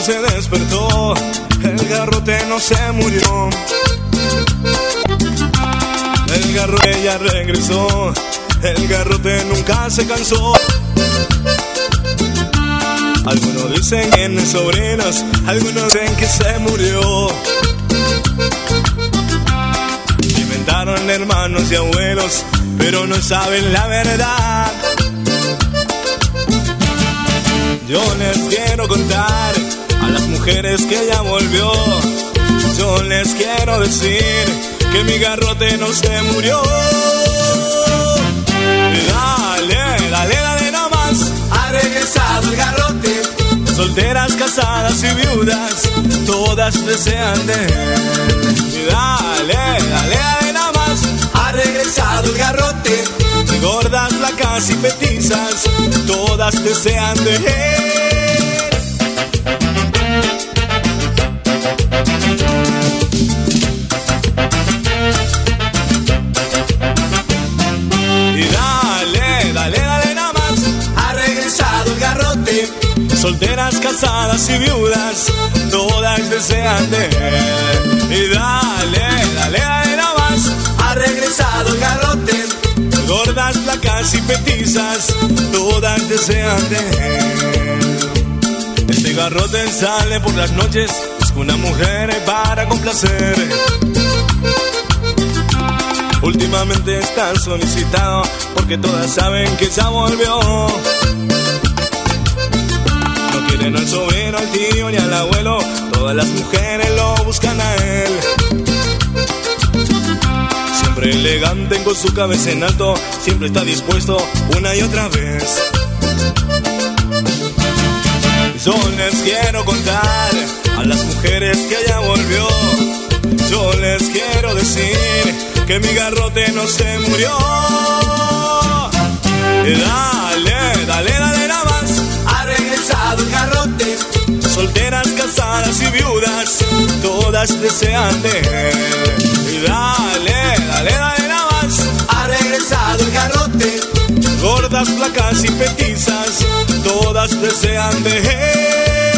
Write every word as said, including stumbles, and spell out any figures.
se despertó, el garrote no se murió. El garrote ya regresó, el garrote nunca se cansó. Algunos dicen que tiene sobrinos, algunos dicen que se murió. Inventaron hermanos y abuelos, pero no saben la verdad. Yo les quiero contar a las mujeres que ya volvió. Yo les quiero decir que mi garrote no se murió. Dale, dale, dale nomás. Ha regresado el garrote. Solteras, casadas y viudas, todas desean de él. Dale, dale, dale nomás. Ha regresado el garrote. Gordas, flacas y petizas, todas desean de él. Y dale, dale, dale nada más. Ha regresado el garrote. Solteras, casadas y viudas, todas desean de él. Y dale, dale, dale nada más. Ha regresado el garrote. Gordas, flacas y petizas, todas desean de él. Este garrote sale por las noches, busca una mujer para complacer. Últimamente está solicitado porque todas saben que ya volvió. No quieren al sobrino, al tío ni al abuelo, todas las mujeres lo buscan a él. Siempre elegante con su cabeza en alto, siempre está dispuesto una y otra vez. Yo les quiero contar a las mujeres que ya volvió. Yo les quiero decir que mi garrote no se murió. Dale, dale, dale nada más. Ha regresado el garrote. Solteras, casadas y viudas, todas desean de él. Dale, dale, dale nada más. Ha regresado el garrote. Gordas, flacas y petizas, todas desean de él.